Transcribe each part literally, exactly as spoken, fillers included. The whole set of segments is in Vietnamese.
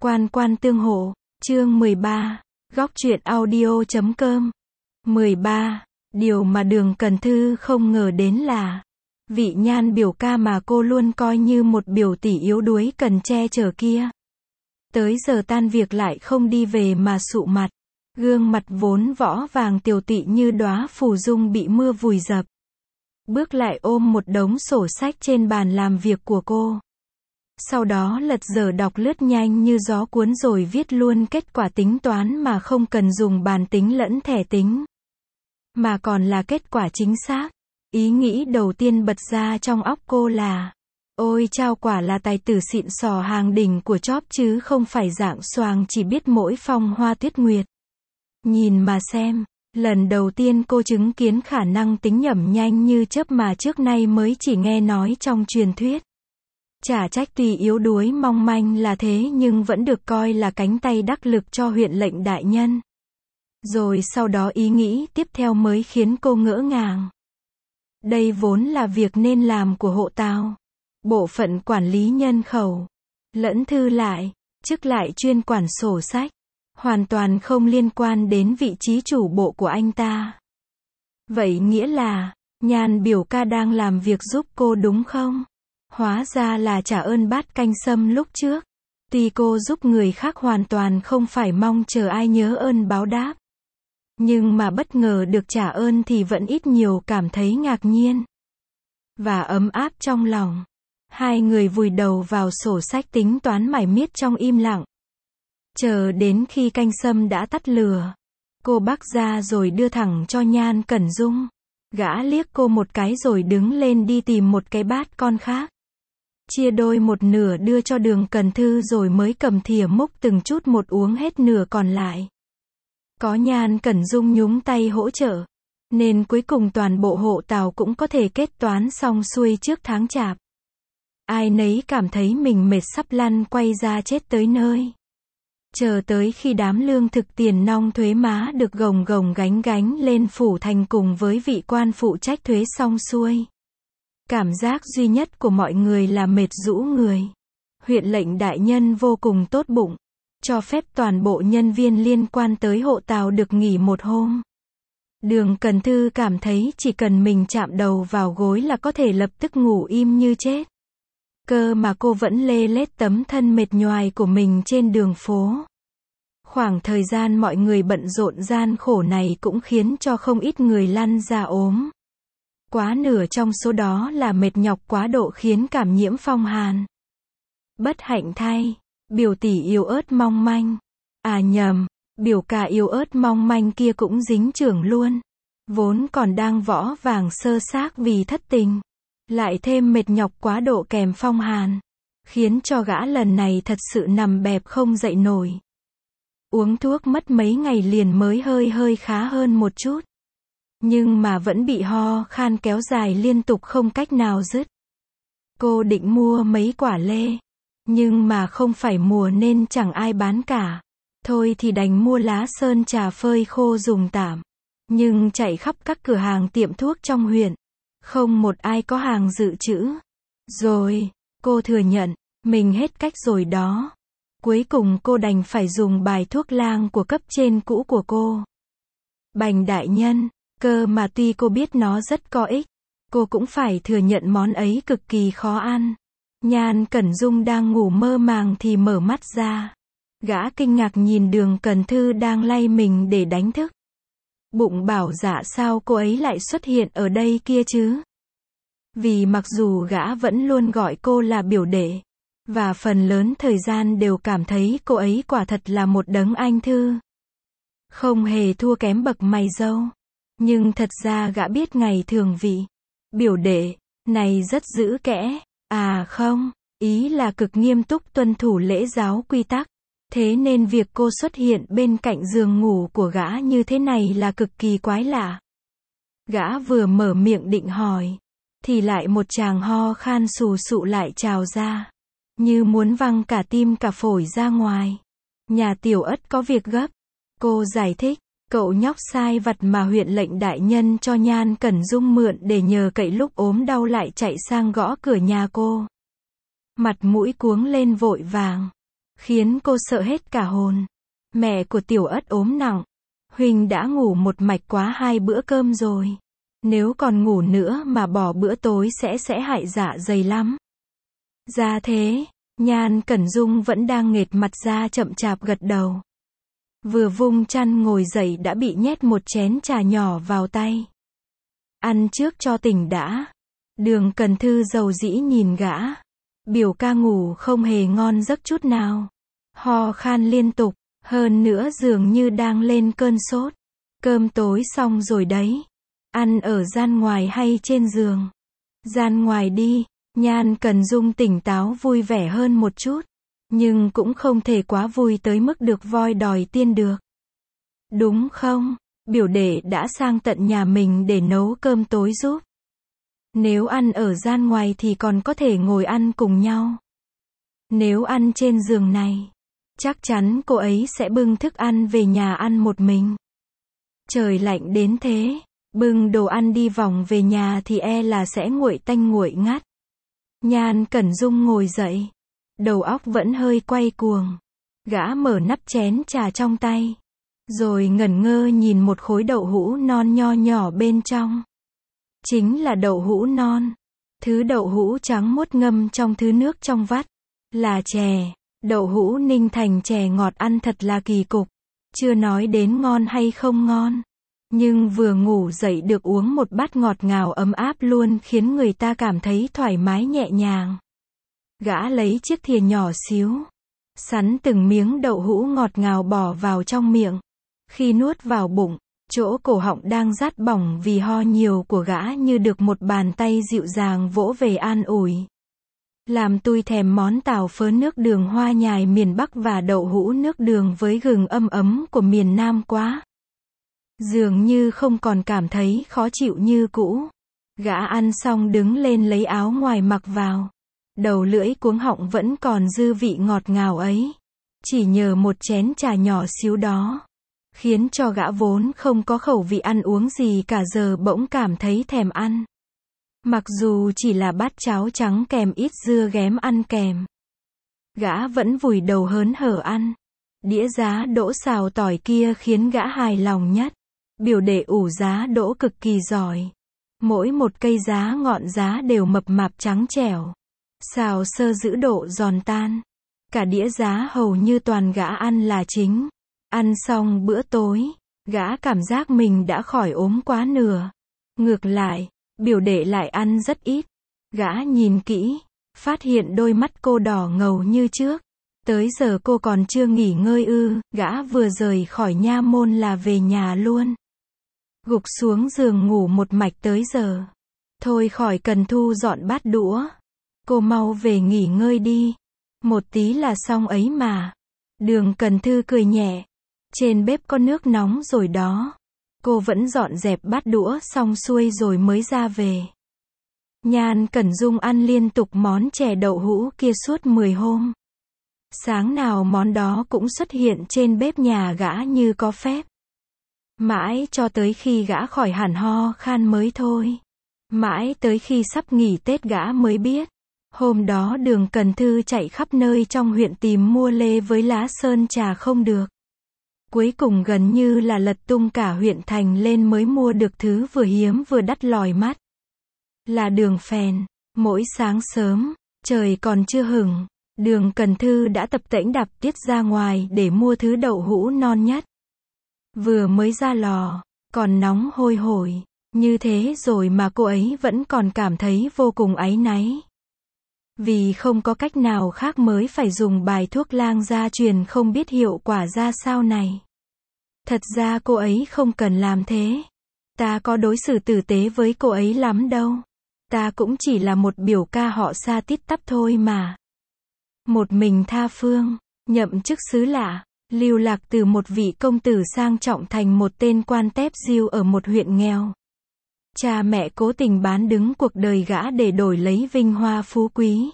Quan quan tương hộ, chương mười ba, góc truyện audio chấm com. mười ba, điều mà Đường Cần Thư không ngờ đến là, vị Nhan biểu ca mà cô luôn coi như một biểu tỷ yếu đuối cần che chở kia. Tới giờ tan việc lại không đi về mà sụ mặt. Gương mặt vốn võ vàng tiều tụy như đóa phù dung bị mưa vùi dập. Bước lại ôm một đống sổ sách trên bàn làm việc của cô. Sau đó lật dở đọc lướt nhanh như gió cuốn rồi viết luôn kết quả tính toán mà không cần dùng bàn tính lẫn thẻ tính. Mà còn là kết quả chính xác. Ý nghĩ đầu tiên bật ra trong óc cô là, ôi chao, quả là tài tử xịn sò hàng đỉnh của chóp chứ không phải dạng xoàng chỉ biết mỗi phong hoa tuyết nguyệt. Nhìn mà xem, lần đầu tiên cô chứng kiến khả năng tính nhẩm nhanh như chớp mà trước nay mới chỉ nghe nói trong truyền thuyết. Chả trách tuy yếu đuối mong manh là thế nhưng vẫn được coi là cánh tay đắc lực cho huyện lệnh đại nhân. Rồi sau đó ý nghĩ tiếp theo mới khiến cô ngỡ ngàng. Đây vốn là việc nên làm của hộ tào, bộ phận quản lý nhân khẩu, lẫn thư lại, chức lại chuyên quản sổ sách, hoàn toàn không liên quan đến vị trí chủ bộ của anh ta. Vậy nghĩa là, Nhan biểu ca đang làm việc giúp cô đúng không? Hóa ra là trả ơn bát canh sâm lúc trước. Tuy cô giúp người khác hoàn toàn không phải mong chờ ai nhớ ơn báo đáp. Nhưng mà bất ngờ được trả ơn thì vẫn ít nhiều cảm thấy ngạc nhiên. Và ấm áp trong lòng. Hai người vùi đầu vào sổ sách tính toán mải miết trong im lặng. Chờ đến khi canh sâm đã tắt lửa. Cô bắc ra rồi đưa thẳng cho Nhan Cẩn Dung. Gã liếc cô một cái rồi đứng lên đi tìm một cái bát con khác. Chia đôi một nửa đưa cho Đường Cần Thư rồi mới cầm thìa múc từng chút một uống hết nửa còn lại. Có Nhan Cẩn Dung nhúng tay hỗ trợ, nên cuối cùng toàn bộ hộ tào cũng có thể kết toán xong xuôi trước tháng chạp. Ai nấy cảm thấy mình mệt sắp lăn quay ra chết tới nơi. Chờ tới khi đám lương thực tiền nong thuế má được gồng gồng gánh gánh lên phủ thành cùng với vị quan phụ trách thuế xong xuôi. Cảm giác duy nhất của mọi người là mệt rũ người. Huyện lệnh đại nhân vô cùng tốt bụng, cho phép toàn bộ nhân viên liên quan tới hộ tào được nghỉ một hôm. Đường Cần Thư cảm thấy chỉ cần mình chạm đầu vào gối là có thể lập tức ngủ im như chết. Cơ mà cô vẫn lê lết tấm thân mệt nhoài của mình trên đường phố. Khoảng thời gian mọi người bận rộn gian khổ này cũng khiến cho không ít người lăn ra ốm. Quá nửa trong số đó là mệt nhọc quá độ khiến cảm nhiễm phong hàn. Bất hạnh thay, biểu tỷ yếu ớt mong manh. À nhầm, biểu ca yếu ớt mong manh kia cũng dính chưởng luôn. Vốn còn đang võ vàng sơ xác vì thất tình. Lại thêm mệt nhọc quá độ kèm phong hàn. Khiến cho gã lần này thật sự nằm bẹp không dậy nổi. Uống thuốc mất mấy ngày liền mới hơi hơi khá hơn một chút. Nhưng mà vẫn bị ho khan kéo dài liên tục không cách nào dứt. Cô định mua mấy quả lê. Nhưng mà không phải mùa nên chẳng ai bán cả. Thôi thì đành mua lá sơn trà phơi khô dùng tạm. Nhưng chạy khắp các cửa hàng tiệm thuốc trong huyện. Không một ai có hàng dự trữ. Rồi, cô thừa nhận, mình hết cách rồi đó. Cuối cùng cô đành phải dùng bài thuốc lang của cấp trên cũ của cô. Bành đại nhân, cơ mà tuy cô biết nó rất có ích, cô cũng phải thừa nhận món ấy cực kỳ khó ăn. Nhan Cẩn Dung đang ngủ mơ màng thì mở mắt ra. Gã kinh ngạc nhìn Đường Cần Thư đang lay mình để đánh thức. Bụng bảo dạ sao cô ấy lại xuất hiện ở đây kia chứ? Vì mặc dù gã vẫn luôn gọi cô là biểu đệ, và phần lớn thời gian đều cảm thấy cô ấy quả thật là một đấng anh thư. Không hề thua kém bậc mày râu. Nhưng thật ra gã biết ngày thường vị biểu đệ này rất giữ kẽ. À không, ý là cực nghiêm túc tuân thủ lễ giáo quy tắc. Thế nên việc cô xuất hiện bên cạnh giường ngủ của gã như thế này là cực kỳ quái lạ. Gã vừa mở miệng định hỏi, thì lại một tràng ho khan sù sụ lại trào ra. Như muốn văng cả tim cả phổi ra ngoài. Nhà tiểu ất có việc gấp. Cô giải thích, cậu nhóc sai vặt mà huyện lệnh đại nhân cho Nhan Cẩn Dung mượn để nhờ cậy lúc ốm đau lại chạy sang gõ cửa nhà cô. Mặt mũi cuống lên vội vàng. khiến cô sợ hết cả hồn. Mẹ của Tiểu Ất ốm nặng. Huynh đã ngủ một mạch quá hai bữa cơm rồi. Nếu còn ngủ nữa mà bỏ bữa tối sẽ sẽ hại dạ dày lắm. Ra thế, Nhan Cẩn Dung vẫn đang nghệt mặt ra chậm chạp gật đầu. Vừa vung chăn ngồi dậy đã bị nhét một chén trà nhỏ vào tay. Ăn trước cho tỉnh đã. Đường Cần Thư dầu dĩ nhìn gã. Biểu ca ngủ không hề ngon giấc chút nào. Ho khan liên tục, hơn nữa dường như đang lên cơn sốt. Cơm tối xong rồi đấy. Ăn ở gian ngoài hay trên giường? Gian ngoài đi. Nhan Cần Dung tỉnh táo vui vẻ hơn một chút. Nhưng cũng không thể quá vui tới mức được voi đòi tiên được. Đúng không? Biểu đệ đã sang tận nhà mình để nấu cơm tối giúp. Nếu ăn ở gian ngoài thì còn có thể ngồi ăn cùng nhau. Nếu ăn trên giường này, chắc chắn cô ấy sẽ bưng thức ăn về nhà ăn một mình. Trời lạnh đến thế, bưng đồ ăn đi vòng về nhà thì e là sẽ nguội tanh nguội ngắt. Nhan Cẩn Dung ngồi dậy. Đầu óc vẫn hơi quay cuồng. Gã mở nắp chén trà trong tay. Rồi ngẩn ngơ nhìn một khối đậu hũ non nho nhỏ bên trong. Chính là đậu hũ non. Thứ đậu hũ trắng muốt ngâm trong thứ nước trong vắt. Là chè. Đậu hũ ninh thành chè ngọt ăn thật là kỳ cục. Chưa nói đến ngon hay không ngon. Nhưng vừa ngủ dậy được uống một bát ngọt ngào ấm áp luôn khiến người ta cảm thấy thoải mái nhẹ nhàng. Gã lấy chiếc thìa nhỏ xíu. Sắn từng miếng đậu hũ ngọt ngào bỏ vào trong miệng. Khi nuốt vào bụng, chỗ cổ họng đang rát bỏng vì ho nhiều của gã như được một bàn tay dịu dàng vỗ về an ủi. Làm tui thèm món tàu phớ nước đường hoa nhài miền Bắc và đậu hũ nước đường với gừng âm ấm của miền Nam quá. Dường như không còn cảm thấy khó chịu như cũ. Gã ăn xong đứng lên lấy áo ngoài mặc vào. Đầu lưỡi cuống họng vẫn còn dư vị ngọt ngào ấy. Chỉ nhờ một chén trà nhỏ xíu đó. Khiến cho gã vốn không có khẩu vị ăn uống gì cả giờ bỗng cảm thấy thèm ăn. Mặc dù chỉ là bát cháo trắng kèm ít dưa ghém ăn kèm. Gã vẫn vùi đầu hớn hở ăn. Đĩa giá đỗ xào tỏi kia khiến gã hài lòng nhất. Biểu đệ ủ giá đỗ cực kỳ giỏi. Mỗi một cây giá ngọn giá đều mập mạp trắng trẻo. Xào sơ giữ độ giòn tan. Cả đĩa giá hầu như toàn gã ăn là chính. Ăn xong bữa tối, gã cảm giác mình đã khỏi ốm quá nửa. Ngược lại, biểu đệ lại ăn rất ít. Gã nhìn kỹ, phát hiện đôi mắt cô đỏ ngầu như trước. Tới giờ cô còn chưa nghỉ ngơi ư, gã vừa rời khỏi nha môn là về nhà luôn. Gục xuống giường ngủ một mạch tới giờ. Thôi khỏi cần thu dọn bát đũa. Cô mau về nghỉ ngơi đi. Một tí là xong ấy mà. Đường Cần Thư cười nhẹ. Trên bếp có nước nóng rồi đó. Cô vẫn dọn dẹp bát đũa xong xuôi rồi mới ra về. Nhan Cẩn Dung ăn liên tục món chè đậu hũ kia suốt mười hôm. Sáng nào món đó cũng xuất hiện trên bếp nhà gã như có phép. Mãi cho tới khi gã khỏi hẳn ho khan mới thôi. Mãi tới khi sắp nghỉ Tết gã mới biết. Hôm đó Đường Cần Thư chạy khắp nơi trong huyện tìm mua lê với lá sơn trà không được. Cuối cùng gần như là lật tung cả huyện thành lên mới mua được thứ vừa hiếm vừa đắt lòi mắt. Là đường phèn. Mỗi sáng sớm, trời còn chưa hửng, Đường Cần Thư đã tập tễnh đạp tiết ra ngoài để mua thứ đậu hũ non nhất. Vừa mới ra lò, còn nóng hôi hổi. Như thế rồi mà cô ấy vẫn còn cảm thấy vô cùng áy náy. Vì không có cách nào khác mới phải dùng bài thuốc lang gia truyền không biết hiệu quả ra sao này. Thật ra cô ấy không cần làm thế. Ta có đối xử tử tế với cô ấy lắm đâu. Ta cũng chỉ là một biểu ca họ Sa tít tắp thôi mà. Một mình tha phương, nhậm chức xứ lạ, lưu lạc từ một vị công tử sang trọng thành một tên quan tép diêu ở một huyện nghèo. Cha mẹ cố tình bán đứng cuộc đời gã để đổi lấy vinh hoa phú quý.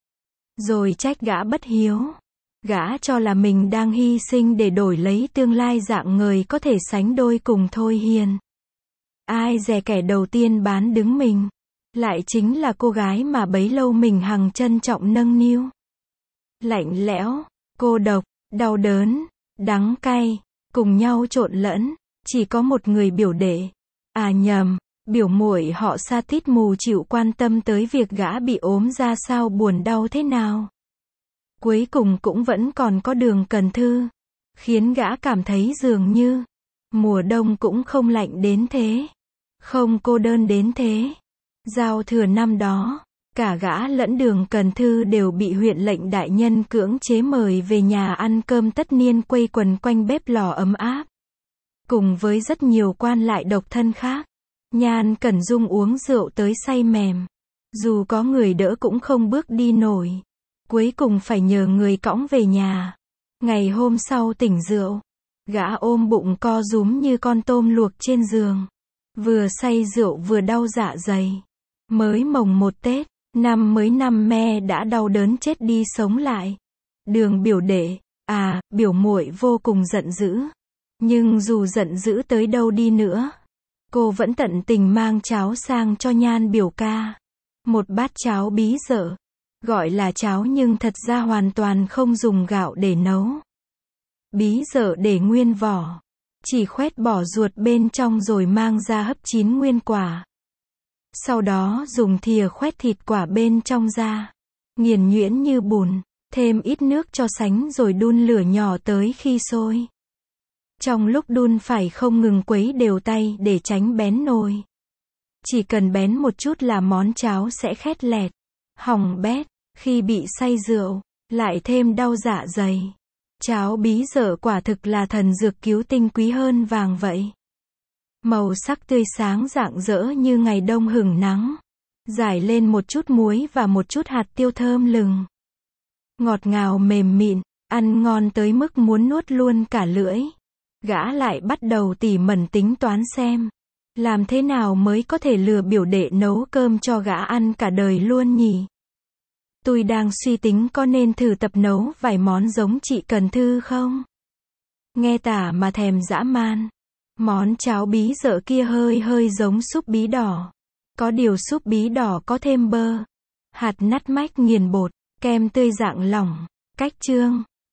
Rồi trách gã bất hiếu. Gã cho là mình đang hy sinh để đổi lấy tương lai dạng người có thể sánh đôi cùng Thôi Hiền. Ai dè kẻ đầu tiên bán đứng mình, lại chính là cô gái mà bấy lâu mình hằng trân trọng nâng niu. Lạnh lẽo, cô độc, đau đớn, đắng cay, cùng nhau trộn lẫn, chỉ có một người biểu đệ. À nhầm, biểu muội họ Sa tít mù chịu quan tâm tới việc gã bị ốm ra sao buồn đau thế nào. Cuối cùng cũng vẫn còn có Đường Cần Thư, khiến gã cảm thấy dường như mùa đông cũng không lạnh đến thế, không cô đơn đến thế. Giao thừa năm đó, cả gã lẫn Đường Cần Thư đều bị huyện lệnh đại nhân cưỡng chế mời về nhà ăn cơm tất niên quây quần quanh bếp lò ấm áp. Cùng với rất nhiều quan lại độc thân khác, Nhan Cẩn Dung uống rượu tới say mềm. Dù có người đỡ cũng không bước đi nổi. Cuối cùng phải nhờ người cõng về nhà. Ngày hôm sau tỉnh rượu, gã ôm bụng co rúm như con tôm luộc trên giường. Vừa say rượu vừa đau dạ dày. Mới mồng một Tết, năm mới năm me đã đau đớn chết đi sống lại. Đường biểu đệ, à, biểu muội vô cùng giận dữ. Nhưng dù giận dữ tới đâu đi nữa, cô vẫn tận tình mang cháo sang cho Nhan biểu ca. Một bát cháo bí dở. Gọi là cháo nhưng thật ra hoàn toàn không dùng gạo để nấu. Bí dở để nguyên vỏ. Chỉ khoét bỏ ruột bên trong rồi mang ra hấp chín nguyên quả. Sau đó dùng thìa khoét thịt quả bên trong ra. Nghiền nhuyễn như bùn. Thêm ít nước cho sánh rồi đun lửa nhỏ tới khi sôi. Trong lúc đun phải không ngừng quấy đều tay để tránh bén nồi. Chỉ cần bén một chút là món cháo sẽ khét lẹt, hỏng bét. Khi bị say rượu, lại thêm đau dạ dày. Cháo bí dở quả thực là thần dược cứu tinh quý hơn vàng vậy. Màu sắc tươi sáng rạng rỡ như ngày đông hửng nắng. Rải lên một chút muối và một chút hạt tiêu thơm lừng. Ngọt ngào mềm mịn, ăn ngon tới mức muốn nuốt luôn cả lưỡi. Gã lại bắt đầu tỉ mẩn tính toán xem. Làm thế nào mới có thể lừa biểu đệ nấu cơm cho gã ăn cả đời luôn nhỉ? Tôi đang suy tính có nên thử tập nấu vài món giống chị Cần Thư không? Nghe tả mà thèm dã man. Món cháo bí dở kia hơi hơi giống súp bí đỏ. Có điều súp bí đỏ có thêm bơ, hạt nát mách nghiền bột, kem tươi dạng lỏng. Cách chương